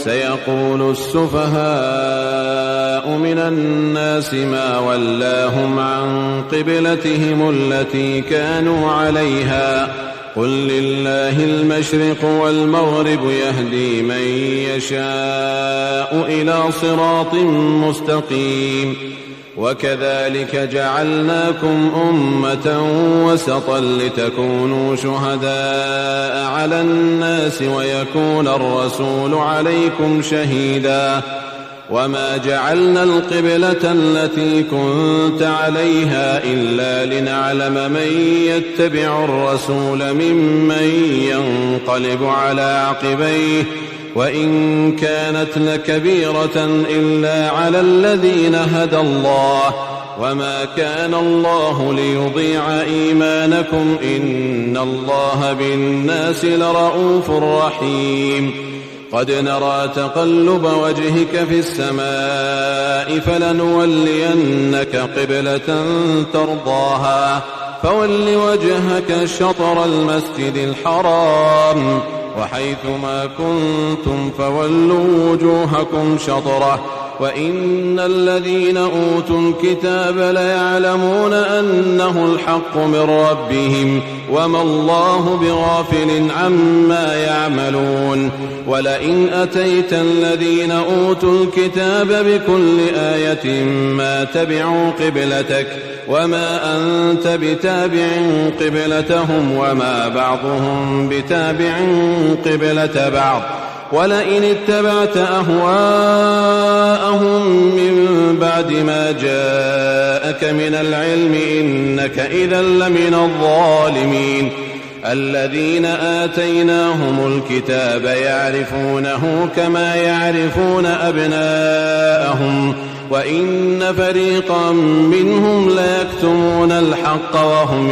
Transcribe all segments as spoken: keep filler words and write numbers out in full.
سيقول السفهاء من الناس ما ولاهم عن قبلتهم التي كانوا عليها قل لله المشرق والمغرب يهدي من يشاء إلى صراط مستقيم وكذلك جعلناكم أمة وسطا لتكونوا شهداء على الناس ويكون الرسول عليكم شهيدا وما جعلنا القبلة التي كنت عليها إلا لنعلم من يتبع الرسول ممن ينقلب على عقبيه وإن كانت لكبيرة إلا على الذين هدى الله وما كان الله ليضيع إيمانكم إن الله بالناس لرؤوف رحيم قد نرى تقلب وجهك في السماء فلنولينك قبلة ترضاها فول وجهك شطر المسجد الحرام وحيثما كنتم فولوا وجوهكم شطره وإن الذين أوتوا الكتاب ليعلمون أنه الحق من ربهم وما الله بغافل عما يعملون ولئن أتيت الذين أوتوا الكتاب بكل آية ما تبعوا قبلتك وما أنت بتابع قبلتهم وما بعضهم بتابع قبلة بعض ولئن اتبعت أهواءهم من بعد ما جاءك من العلم إنك إذا لمن الظالمين الذين آتيناهم الكتاب يعرفونه كما يعرفون أبناءهم وإن فريقا منهم ليكتمون الحق وهم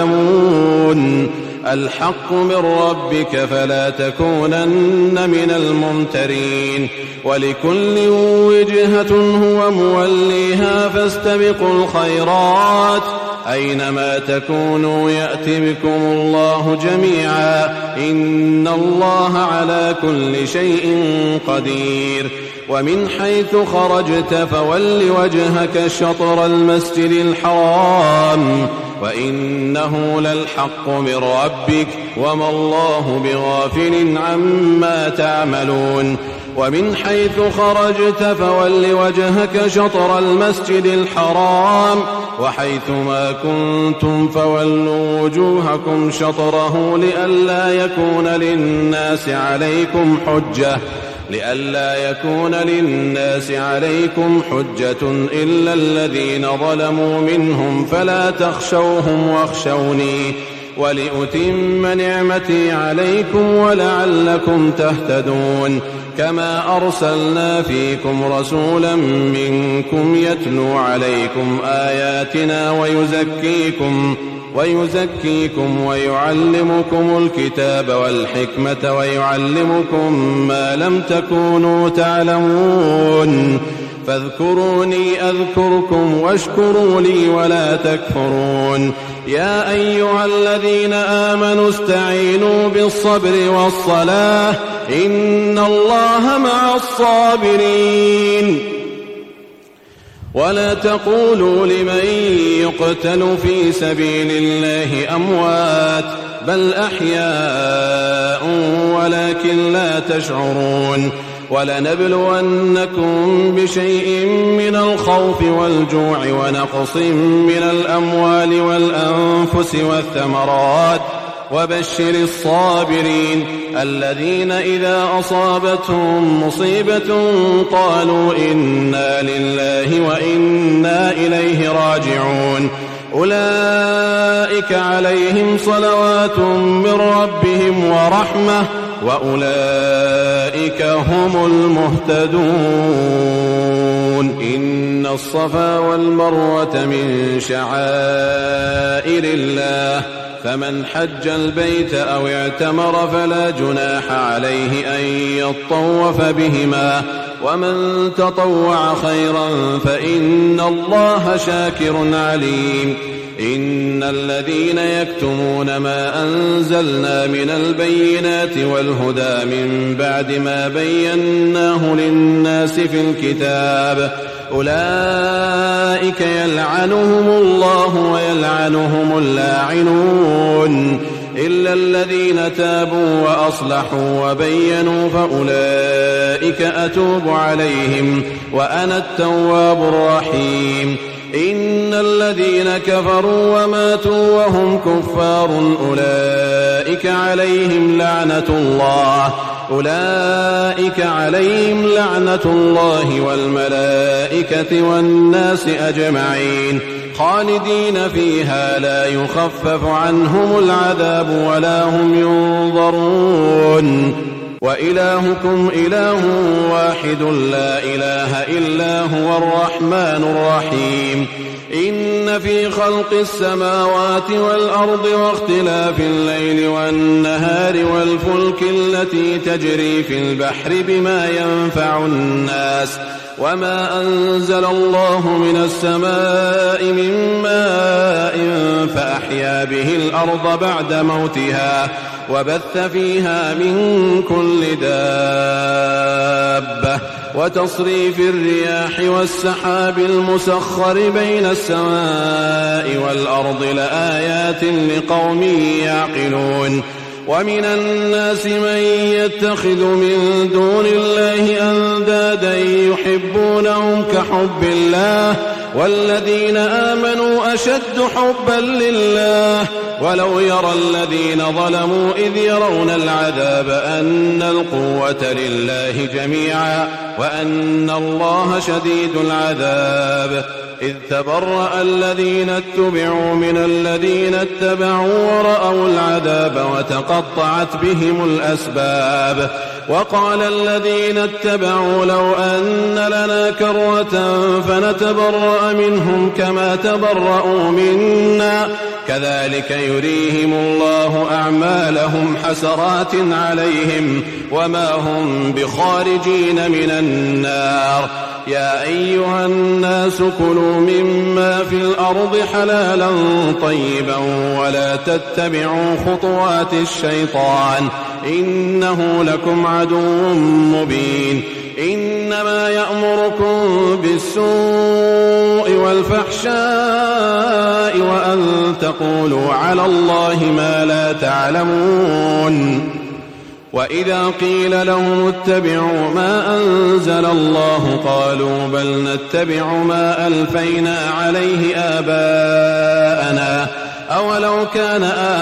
يعلمون الحق من ربك فلا تكونن من الممترين ولكل وجهة هو موليها فاستبقوا الخيرات أينما تكونوا يأت بكم الله جميعا إن الله على كل شيء قدير ومن حيث خرجت فول وجهك شطر المسجد الحرام وإنه للحق من ربك وما الله بغافل عما تعملون ومن حيث خرجت فول وجهك شطر المسجد الحرام وحيثما كنتم فولوا وجوهكم شطره لئلا يكون للناس عليكم حجة لئلا يكون للناس عليكم حجة إلا الذين ظلموا منهم فلا تخشوهم واخشوني ولأتم نعمتي عليكم ولعلكم تهتدون كما أرسلنا فيكم رسولا منكم يتلو عليكم آياتنا ويزكيكم ويزكيكم ويعلمكم الكتاب والحكمة ويعلمكم ما لم تكونوا تعلمون فاذكروني أذكركم واشكروا لي ولا تكفرون يا أيها الذين آمنوا استعينوا بالصبر والصلاة إن الله مع الصابرين ولا تقولوا لمن يقتل في سبيل الله أموات بل أحياء ولكن لا تشعرون ولنبلونكم بشيء من الخوف والجوع ونقص من الأموال والأنفس والثمرات وبشر الصابرين الذين إذا أصابتهم مصيبة قالوا إنا لله وإنا إليه راجعون أولئك عليهم صلوات من ربهم ورحمة وأولئك هم المهتدون إن الصفا والمروة من شعائر الله فمن حج البيت أو اعتمر فلا جناح عليه أن يطوف بهما ومن تطوع خيرا فإن الله شاكر عليم إن الذين يكتمون ما أنزلنا من البينات والهدى من بعد ما بيناه للناس في الكتاب أولئك يلعنهم الله ويلعنهم اللاعنون إلا الذين تابوا وأصلحوا وبينوا فأولئك أتوب عليهم وأنا التواب الرحيم إن الذين كفروا وماتوا وهم كفار أولئك عليهم لعنة الله أولئك عليهم لعنة الله والملائكة والناس أجمعين خالدين فيها لا يخفف عنهم العذاب ولا هم ينظرون وإلهكم إله واحد لا إله إلا هو الرحمن الرحيم إن في خلق السماوات والأرض واختلاف الليل والنهار والفلك التي تجري في البحر بما ينفع الناس وما أنزل الله من السماء من ماء فأحيا به الأرض بعد موتها وبث فيها من كل دابة وتصريف الرياح والسحاب المسخر بين السماء والأرض لآيات لقوم يعقلون ومن الناس من يتخذ من دون الله أندادا يحبونهم كحب الله والذين آمنوا أشد حبا لله ولو يرى الذين ظلموا إذ يرون العذاب أن القوة لله جميعا وأن الله شديد العذاب إذ تبرأ الذين اتبعوا من الذين اتبعوا ورأوا العذاب وتقطعت بهم الأسباب وقال الذين اتبعوا لو أن لنا كرة فنتبرأ منهم كما تبرأوا منا كذلك يريهم الله أعمالهم حسرات عليهم وما هم بخارجين من النار يا أيها الناس كلوا مما في الأرض حلالا طيبا ولا تتبعوا خطوات الشيطان إنه لكم عدو مبين إنما يأمركم بالسوء والفحشاء وأن تقولوا على الله ما لا تعلمون وإذا قيل لهم اتبعوا ما أنزل الله قالوا بل نتبع ما ألفينا عليه آباءنا أولو كان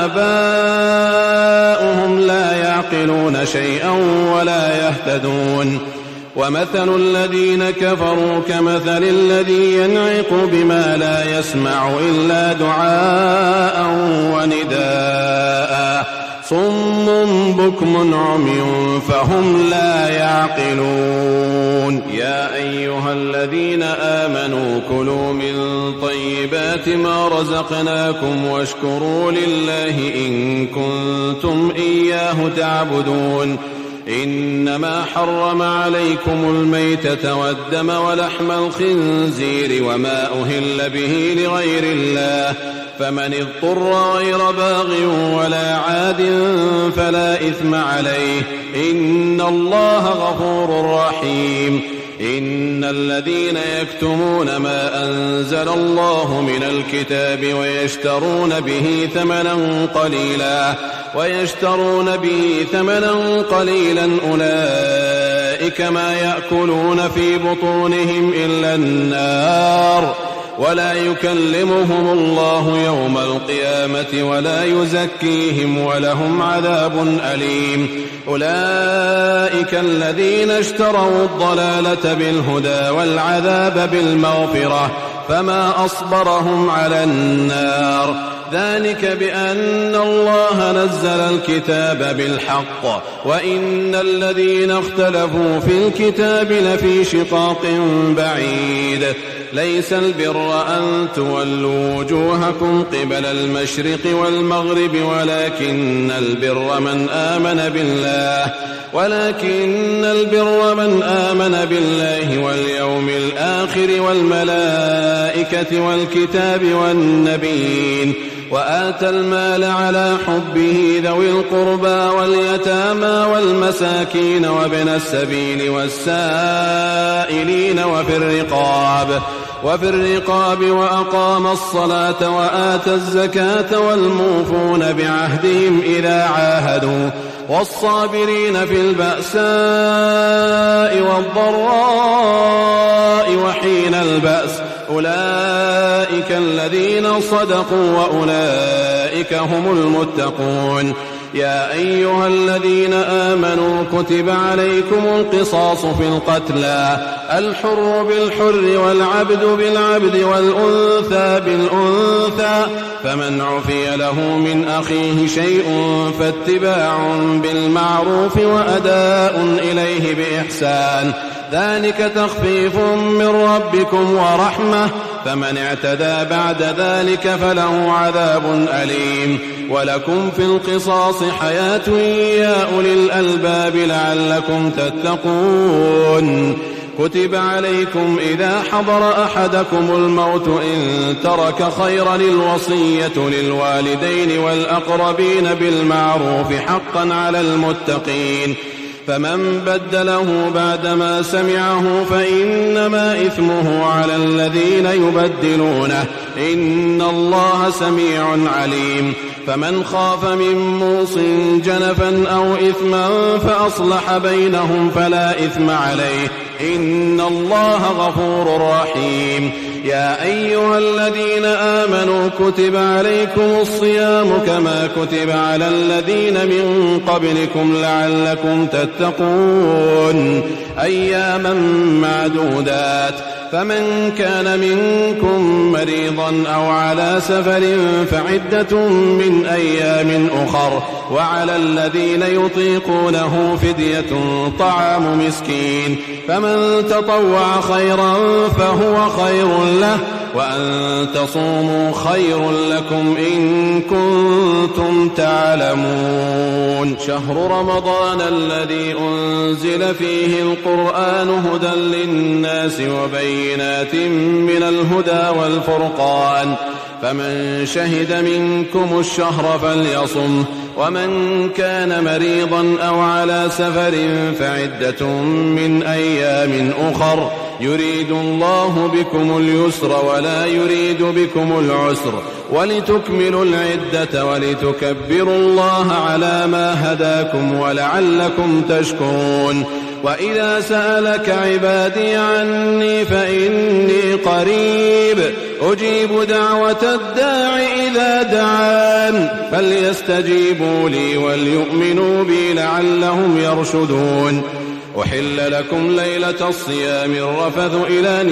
آباؤهم لا يعقلون شيئا ولا يهتدون ومثل الذين كفروا كمثل الذي ينعق بما لا يسمع إلا دعاء ونداء صم بكم عمي فهم لا يعقلون يا أيها الذين آمنوا كلوا من طيبات ما رزقناكم واشكروا لله إن كنتم إياه تعبدون إنما حرم عليكم الميتة والدم ولحم الخنزير وما أهل به لغير الله فمن اضطر غير باغ ولا عاد فلا إثم عليه إن الله غفور رحيم إن الذين يكتمون ما أنزل الله من الكتاب ويشترون به ثمنا قليلا ويشترون به ثمنا قليلا أولئك ما يأكلون في بطونهم إلا النار ولا يكلمهم الله يوم القيامة ولا يزكيهم ولهم عذاب أليم أولئك الذين اشتروا الضلالة بالهدى والعذاب بالمغفرة فما أصبرهم على النار ذلك بأن الله نزل الكتاب بالحق وإن الذين اختلفوا في الكتاب لفي شقاق بعيد ليس البر أن تولوا وجوهكم قبل المشرق والمغرب ولكن البر من آمن بالله ولكن البر من آمن بالله واليوم الآخر والملائكة الملائكة والكتاب والنبيين وآتى المال على حبه ذوي القربى واليتامى والمساكين وابن السبيل والسائلين وفي الرقاب وفي الرقاب وأقام الصلاة وآتى الزكاة والموفون بعهدهم إذا عاهدوا والصابرين في البأساء والضراء وحين البأس أولئك الذين صدقوا وأولئك هم المتقون. يا أيها الذين آمنوا كتب عليكم القصاص في القتلى الحر بالحر والعبد بالعبد والأنثى بالأنثى فمن عفي له من أخيه شيء فاتباع بالمعروف وأداء إليه بإحسان ذلك تخفيف من ربكم ورحمة فمن اعتدى بعد ذلك فله عذاب أليم. ولكم في القصاص حياة يا أولي الألباب لعلكم تتقون. كتب عليكم إذا حضر أحدكم الموت إن ترك خيرا الوصية للوالدين والأقربين بالمعروف حقا على المتقين فمن بدله بعدما سمعه فإنما إثمه على الذين يبدلونه إن الله سميع عليم. فمن خاف من موص جنفا أو إثما فأصلح بينهم فلا إثم عليه إن الله غفور رحيم. يا أيها الذين آمنوا كتب عليكم الصيام كما كتب على الذين من قبلكم لعلكم تتقون أياما معدودات فمن كان منكم مريضا أو على سفر فعدة من أيام أخر وعلى الذين يطيقونه فدية طعام مسكين فمن تطوع خيرا فهو خير له وأن تصوموا خير لكم إن كنتم تعلمون. شهر رمضان الذي أنزل فيه القرآن هدى للناس وبينات من الهدى والفرقان فمن شهد منكم الشهر فليصم ومن كان مريضا أو على سفر فعدة من أيام أخر يريد الله بكم اليسر ولا يريد بكم العسر ولتكملوا العدة ولتكبروا الله على ما هداكم ولعلكم تشكرون. وإذا سألك عبادي عني فإني قريب أجيب دعوة الداع إذا دعان فليستجيبوا لي وليؤمنوا بي لعلهم يرشدون. أحل لكم ليلة الصيام الرفث إلى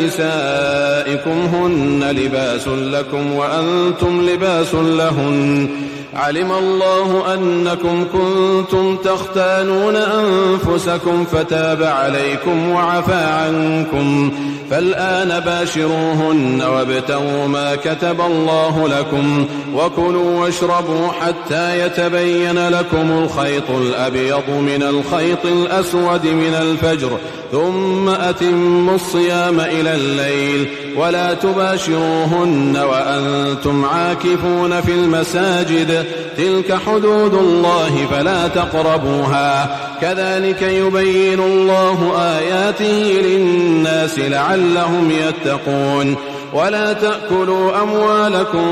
نسائكم هن لباس لكم وأنتم لباس لهن علم الله أنكم كنتم تختانون أنفسكم فتاب عليكم وعفى عنكم فالآن باشروهن وابتغوا ما كتب الله لكم وكلوا واشربوا حتى يتبين لكم الخيط الأبيض من الخيط الأسود من الفجر ثم أتموا الصيام إلى الليل ولا تباشروهن وأنتم عاكفون في المساجد تلك حدود الله فلا تقربوها كذلك يبين الله آياته للناس لعلهم يتقون. ولا تأكلوا أموالكم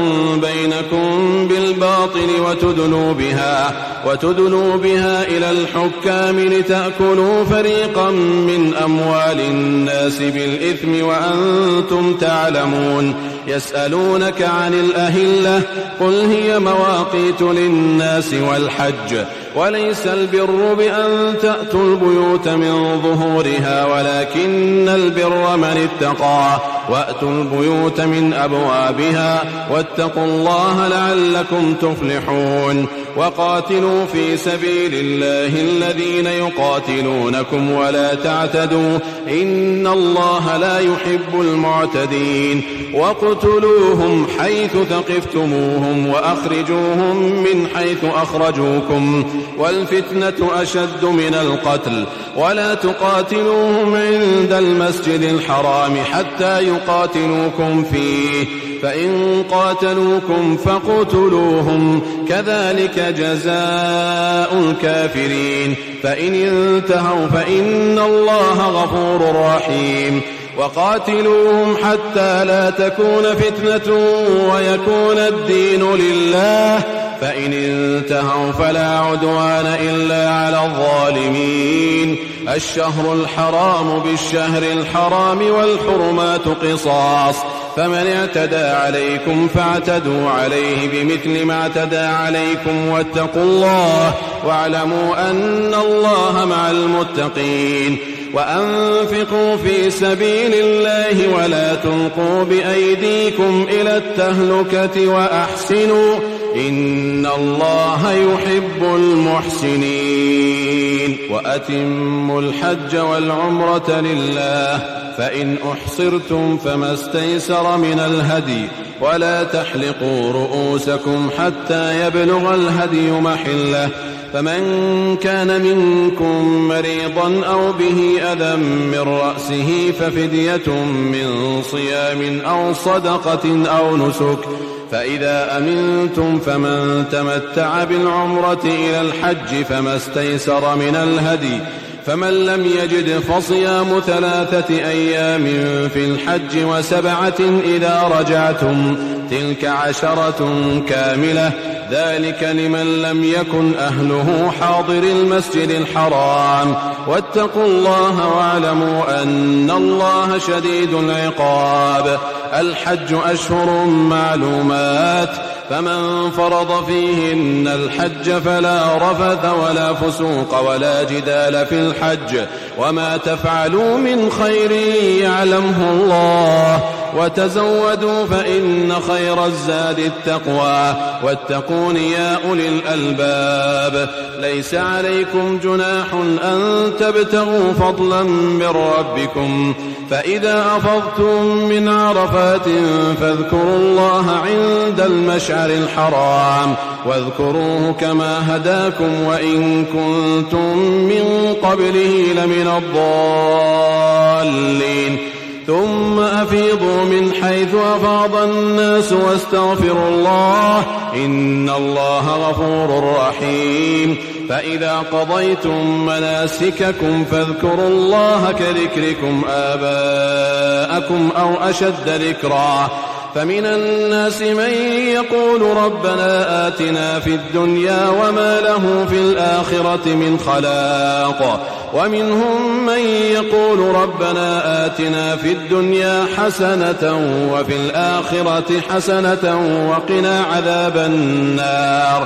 بينكم بالباطل وتدلوا بها وتدلوا بها إلى الحكام لتأكلوا فريقا من أموال الناس بالإثم وأنتم تعلمون. يسألونك عن الأهلة قل هي مواقيت للناس والحج وليس البر بأن تأتوا البيوت من ظهورها ولكن البر من اتقى وأتوا البيوت من أبوابها واتقوا الله لعلكم تفلحون. وقاتلوا في سبيل الله الذين يقاتلونكم ولا تعتدوا إن الله لا يحب المعتدين. واقتلوهم حيث ثقفتموهم وأخرجوهم من حيث أخرجوكم والفتنة أشد من القتل ولا تقاتلوهم عند المسجد الحرام حتى يقاتلوكم فيه، فإن قاتلوكم فاقتلوهم، كذلك جزاء الكافرين. فإن انتهوا فإن الله غفور رحيم. وقاتلوهم حتى لا تكون فتنة ويكون الدين لله، فإن انتهوا فلا عدوان إلا على الظالمين. الشهر الحرام بالشهر الحرام والحرمات قصاص، فمن اعتدى عليكم فاعتدوا عليه بمثل ما اعتدى عليكم، واتقوا الله واعلموا أن الله مع المتقين. وأنفقوا في سبيل الله ولا تلقوا بأيديكم إلى التهلكة وأحسنوا إن الله يحب المحسنين. وأتموا الحج والعمرة لله، فإن أحصرتم فما استيسر من الهدي، ولا تحلقوا رؤوسكم حتى يبلغ الهدي محله، فمن كان منكم مريضا أو به أذى من رأسه ففدية من صيام أو صدقة أو نسك، فإذا أمنتم فمن تمتع بالعمرة إلى الحج فما استيسر من الهدي، فمن لم يجد فصيام ثلاثة أيام في الحج وسبعة إذا رجعتم، تلك عشرة كاملة، ذلك لمن لم يكن أهله حاضر المسجد الحرام. واتقوا الله واعلموا أن الله شديد العقاب. الحج أشهر معلومات، فمن فرض فيهن الحج فلا رفث ولا فسوق ولا جدال في الحج، وما تفعلوا من خير يعلمه الله، وتزودوا فإن خير الزاد التقوى، واتقون يا أولي الألباب. ليس عليكم جناح أن تبتغوا فضلا من ربكم، فإذا أفضتم من عرفات فاذكروا الله عند المشعر الحرام، واذكروه كما هداكم وإن كنتم من قبله لمن الضالين. ثم أفيضوا من حيث أفاض الناس واستغفروا الله إن الله غفور رحيم. فإذا قضيتم مناسككم فاذكروا الله كذكركم آباءكم أو أشد ذكرا. فمن الناس من يقول ربنا آتنا في الدنيا وما له في الآخرة من خلاق، ومنهم من يقول ربنا آتنا في الدنيا حسنة وفي الآخرة حسنة وقنا عذاب النار.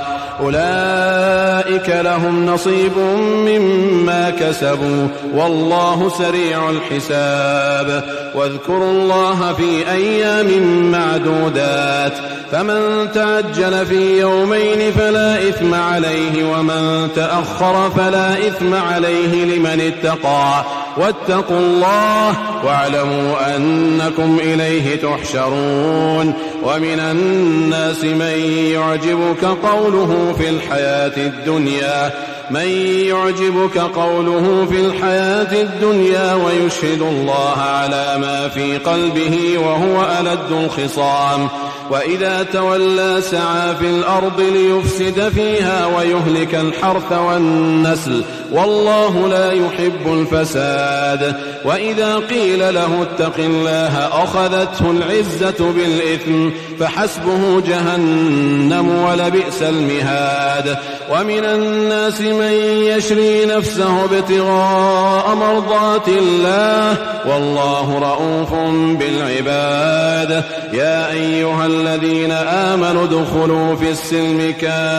أولئك لهم نصيب مما كسبوا والله سريع الحساب. واذكروا الله في أيام معدودات، فمن تعجل في يومين فلا إثم عليه، ومن تأخر فلا إثم عليه لمن اتقى. واتقوا الله واعلموا أنكم إليه تحشرون. ومن الناس من يعجبك قوله في الحياة الدنيا من يعجبك قوله في الحياة الدنيا ويشهد الله على ما في قلبه وهو ألد الخصام. وإذا تولى سعى في الأرض ليفسد فيها ويهلك الحرث والنسل والله لا يحب الفساد. وإذا قيل له اتق الله أخذته العزة بالإثم فحسبه جهنم ولبئس المهاد. ومن الناس من يشري نفسه ابتغاء مرضات الله والله رؤوف بالعباد. يا أيها الذين آمنوا ادخلوا في السلم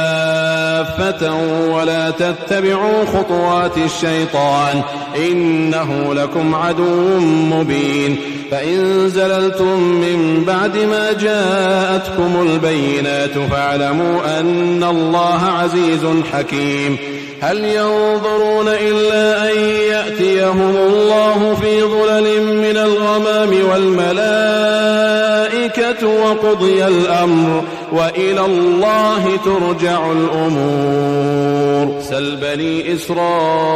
كافة ولا تتبعوا خطوات الشيطان إنه لكم عدو مبين. فإن زللتم من بعد ما جاءتكم البينات فاعلموا أن الله عزيز حكيم. هل ينظرون إلا أن يأتيهم الله في ظلل من الغمام والملائكة وقضي الأمر وإلى الله ترجع الأمور. سل بني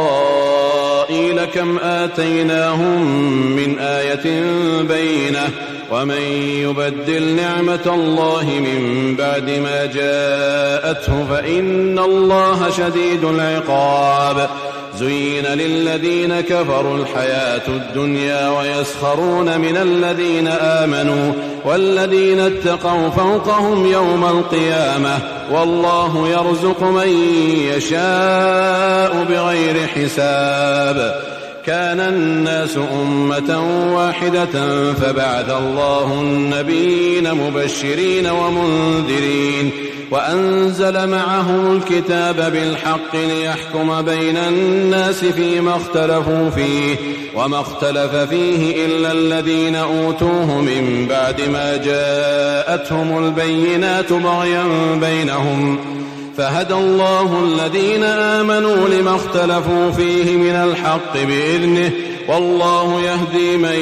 إسرائيل كم آتيناهم من آية بينة ومن يبدل نعمة الله من بعد ما جاءته فإن الله شديد العقاب. زين للذين كفروا الحياة الدنيا ويسخرون من الذين آمنوا والذين اتقوا فوقهم يوم القيامة والله يرزق من يشاء بغير حساب. كان الناس أمة واحدة فبعث الله النبيين مبشرين ومنذرين وأنزل معهم الكتاب بالحق ليحكم بين الناس فيما اختلفوا فيه وما اختلف فيه إلا الذين أوتوه من بعد ما جاءتهم البينات بغيا بينهم فهدى الله الذين آمنوا لما اختلفوا فيه من الحق بإذنه والله يهدي من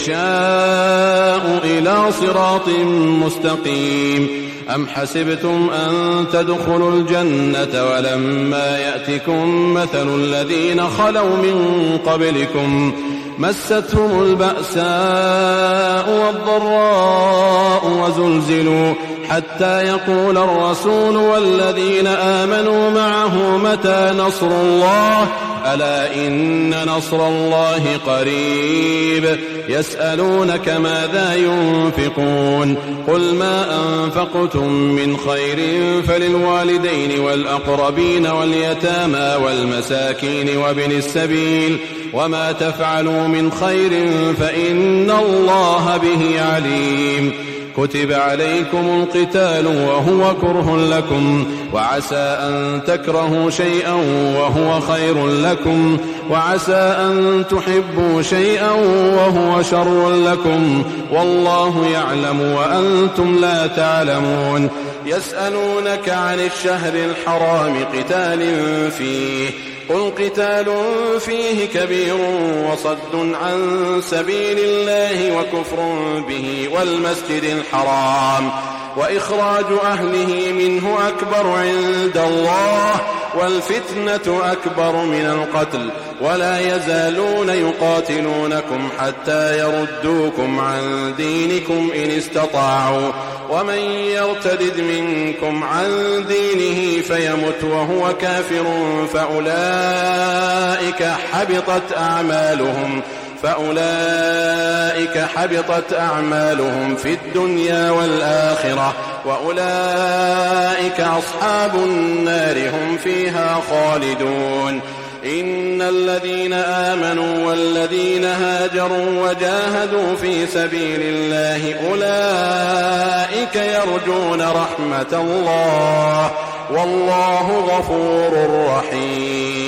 يشاء إلى صراط مستقيم. أم حسبتم أن تدخلوا الجنة ولما يأتكم مثل الذين خلوا من قبلكم مستهم البأساء والضراء وزلزلوا حتى يقول الرسول والذين آمنوا معه متى نصر الله ألا إن نصر الله قريب. يسألونك ماذا ينفقون قل ما أنفقتم من خير فللوالدين والأقربين واليتامى والمساكين وابن السبيل وما تفعلوا من خير فإن الله به عليم. كتب عليكم القتال وهو كره لكم وعسى أن تكرهوا شيئا وهو خير لكم وعسى أن تحبوا شيئا وهو شر لكم والله يعلم وأنتم لا تعلمون. يسألونك عن الشهر الحرام قتال فيه قل قتال فيه كبير وصد عن سبيل الله وكفر به والمسجد الحرام وإخراج أهله منه أكبر عند الله والفتنة أكبر من القتل ولا يزالون يقاتلونكم حتى يردوكم عن دينكم إن استطاعوا ومن يرتدد منكم عن دينه فيمت وهو كافر فأولئك حبطت أعمالهم فأولئك حبطت أعمالهم في الدنيا والآخرة وأولئك أصحاب النار هم فيها خالدون. إن الذين آمنوا والذين هاجروا وجاهدوا في سبيل الله أولئك يرجون رحمة الله والله غفور رحيم.